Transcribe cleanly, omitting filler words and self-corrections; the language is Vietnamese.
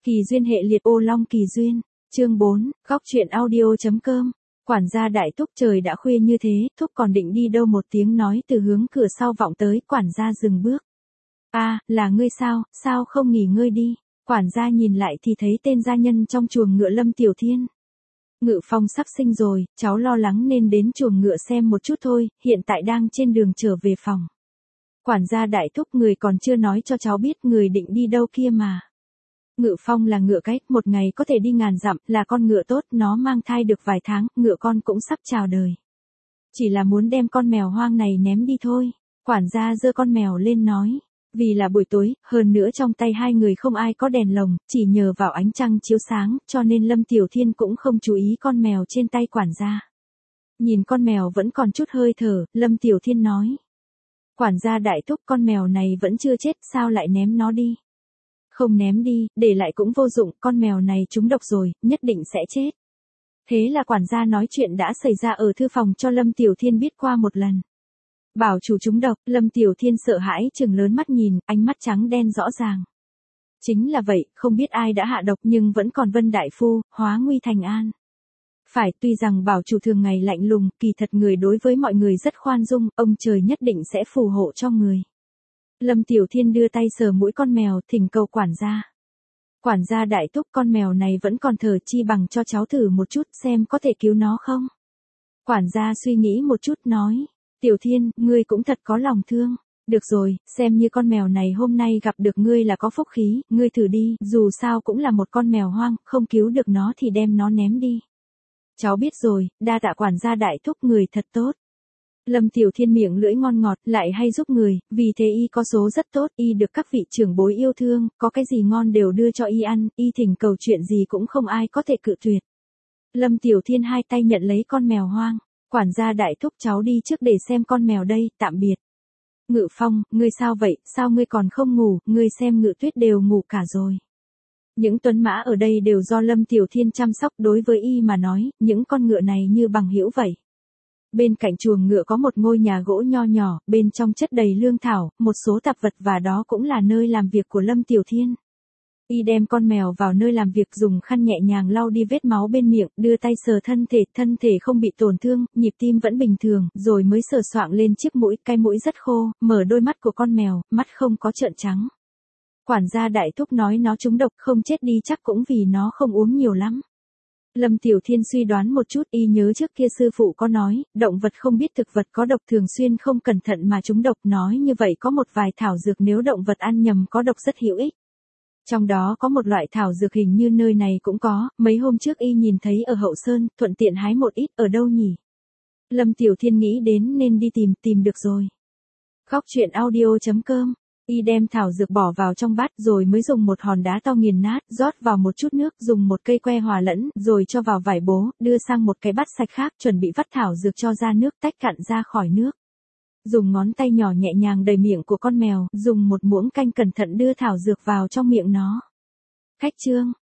Kỳ duyên hệ liệt ô long kỳ duyên. Chương 4, góc truyện audio.com. Quản gia Đại Thúc, trời đã khuya như thế, Thúc còn định đi đâu? Một tiếng nói từ hướng cửa sau vọng tới. Quản gia dừng bước. Là ngươi sao, sao không nghỉ ngơi đi? Quản gia nhìn lại thì thấy tên gia nhân trong chuồng ngựa Lâm Tiểu Thiên. Ngự Phong sắp sinh rồi, cháu lo lắng nên đến chuồng ngựa xem một chút thôi, hiện tại đang trên đường trở về phòng. Quản gia Đại Thúc, người còn chưa nói cho cháu biết người định đi đâu kia mà. Ngự Phong là ngựa cái, một ngày có thể đi ngàn dặm, là con ngựa tốt, nó mang thai được vài tháng, ngựa con cũng sắp chào đời. Chỉ là muốn đem con mèo hoang này ném đi thôi. Quản gia giơ con mèo lên nói. Vì là buổi tối, hơn nữa trong tay hai người không ai có đèn lồng, chỉ nhờ vào ánh trăng chiếu sáng, cho nên Lâm Tiểu Thiên cũng không chú ý con mèo trên tay quản gia. Nhìn con mèo vẫn còn chút hơi thở, Lâm Tiểu Thiên nói. Quản gia Đại Thúc, con mèo này vẫn chưa chết, sao lại ném nó đi? Không ném đi, để lại cũng vô dụng, con mèo này trúng độc rồi, nhất định sẽ chết. Thế là quản gia nói chuyện đã xảy ra ở thư phòng cho Lâm Tiểu Thiên biết qua một lần. Bảo chủ trúng độc, Lâm Tiểu Thiên sợ hãi trừng lớn mắt nhìn, ánh mắt trắng đen rõ ràng. Chính là vậy, không biết ai đã hạ độc nhưng vẫn còn Vân Đại Phu, hóa nguy thành an. Phải, tuy rằng bảo chủ thường ngày lạnh lùng, kỳ thật người đối với mọi người rất khoan dung, ông trời nhất định sẽ phù hộ cho người. Lâm Tiểu Thiên đưa tay sờ mũi con mèo, thỉnh cầu quản gia. Quản gia Đại Thúc, con mèo này vẫn còn thở, chi bằng cho cháu thử một chút xem có thể cứu nó không? Quản gia suy nghĩ một chút nói. Tiểu Thiên, ngươi cũng thật có lòng thương. Được rồi, xem như con mèo này hôm nay gặp được ngươi là có phúc khí, ngươi thử đi, dù sao cũng là một con mèo hoang, không cứu được nó thì đem nó ném đi. Cháu biết rồi, đa tạ quản gia Đại Thúc, người thật tốt. Lâm Tiểu Thiên miệng lưỡi ngon ngọt, lại hay giúp người, vì thế y có số rất tốt, y được các vị trưởng bối yêu thương, có cái gì ngon đều đưa cho y ăn, y thỉnh cầu chuyện gì cũng không ai có thể cự tuyệt. Lâm Tiểu Thiên hai tay nhận lấy con mèo hoang. Quản gia Đại Thúc, cháu đi trước để xem con mèo đây, tạm biệt. Ngự Phong, ngươi sao vậy, sao ngươi còn không ngủ, ngươi xem Ngự Tuyết đều ngủ cả rồi. Những tuấn mã ở đây đều do Lâm Tiểu Thiên chăm sóc, đối với y mà nói, những con ngựa này như bằng hữu vậy. Bên cạnh chuồng ngựa có một ngôi nhà gỗ nho nhỏ, bên trong chất đầy lương thảo, một số tạp vật và đó cũng là nơi làm việc của Lâm Tiểu Thiên. Y đem con mèo vào nơi làm việc, dùng khăn nhẹ nhàng lau đi vết máu bên miệng, đưa tay sờ thân thể không bị tổn thương, nhịp tim vẫn bình thường, rồi mới sờ soạng lên chiếc mũi, cái mũi rất khô, mở đôi mắt của con mèo, mắt không có trợn trắng. Quản gia Đại Thúc nói nó trúng độc, không chết đi chắc cũng vì nó không uống nhiều lắm. Lâm Tiểu Thiên suy đoán một chút, y nhớ trước kia sư phụ có nói, động vật không biết thực vật có độc thường xuyên không cẩn thận mà trúng độc, nói như vậy có một vài thảo dược nếu động vật ăn nhầm có độc rất hữu ích. Trong đó có một loại thảo dược hình như nơi này cũng có, mấy hôm trước y nhìn thấy ở Hậu Sơn, thuận tiện hái một ít, ở đâu nhỉ? Lâm Tiểu Thiên nghĩ đến nên đi tìm được rồi. Góc truyện audio.com. Y đem thảo dược bỏ vào trong bát rồi mới dùng một hòn đá to nghiền nát, rót vào một chút nước, dùng một cây que hòa lẫn, rồi cho vào vải bố, đưa sang một cái bát sạch khác, chuẩn bị vắt thảo dược cho ra nước, tách cạn ra khỏi nước. Dùng ngón tay nhỏ nhẹ nhàng đầy miệng của con mèo, dùng một muỗng canh cẩn thận đưa thảo dược vào trong miệng nó. Khách trương,